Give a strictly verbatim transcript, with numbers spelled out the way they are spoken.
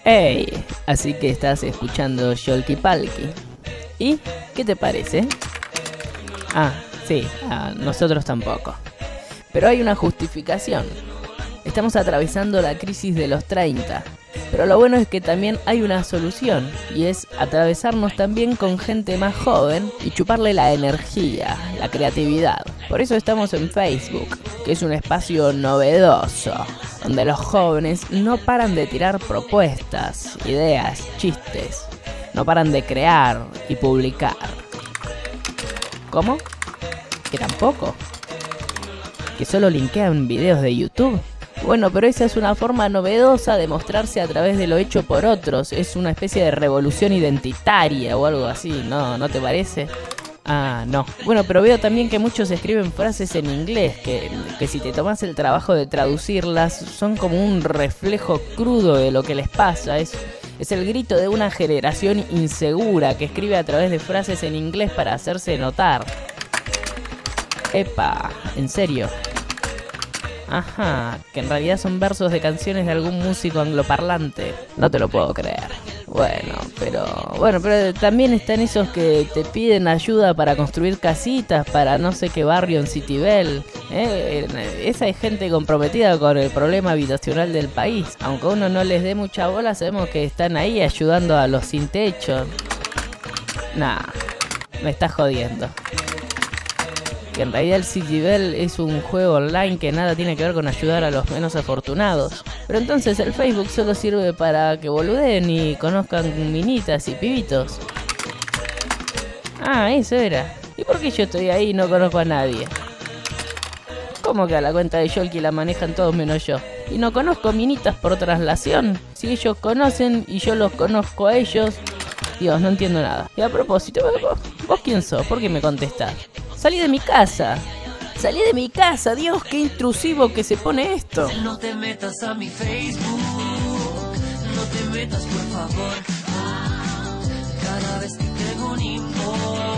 Hey, así que estás escuchando Yolki Palki. ¿Y qué te parece? Ah, sí, a nosotros tampoco. Pero hay una justificación. Estamos atravesando la crisis de los treinta. Pero lo bueno es que también hay una solución, y es atravesarnos también con gente más joven y chuparle la energía, la creatividad. Por eso estamos en Facebook, que es un espacio novedoso, donde los jóvenes no paran de tirar propuestas, ideas, chistes. No paran de crear y publicar. ¿Cómo? ¿Que tampoco? ¿Que solo linkean videos de YouTube? Bueno, pero esa es una forma novedosa de mostrarse a través de lo hecho por otros. Es una especie de revolución identitaria o algo así, ¿no? ¿No te parece? Ah, no. Bueno, pero veo también que muchos escriben frases en inglés que, que si te tomas el trabajo de traducirlas son como un reflejo crudo de lo que les pasa. Es, es el grito de una generación insegura que escribe a través de frases en inglés para hacerse notar. Epa, ¿en serio? Ajá, que en realidad son versos de canciones de algún músico angloparlante. No te lo puedo creer. Bueno, pero bueno, pero también están esos que te piden ayuda para construir casitas para no sé qué barrio en Citibel. ¿eh? Esa es gente comprometida con el problema habitacional del país. Aunque uno no les dé mucha bola, sabemos que están ahí ayudando a los sin techo. Nah, me estás jodiendo. Que en realidad el Citibel es un juego online que nada tiene que ver con ayudar a los menos afortunados. Pero entonces el Facebook solo sirve para que boludeen y conozcan minitas y pibitos. Ah, eso era. ¿Y por qué yo estoy ahí y no conozco a nadie? ¿Cómo que a la cuenta de Yolki la manejan todos menos yo? ¿Y no conozco minitas por traslación? Si ellos conocen y yo los conozco a ellos... Dios, no entiendo nada. Y a propósito, ¿vos, vos quién sos? ¿Por qué me contestás? Salí de mi casa. Salí de mi casa. Dios, qué intrusivo que se pone esto. No te metas a mi Facebook. No te metas, por favor. Cada vez que tengo un inbox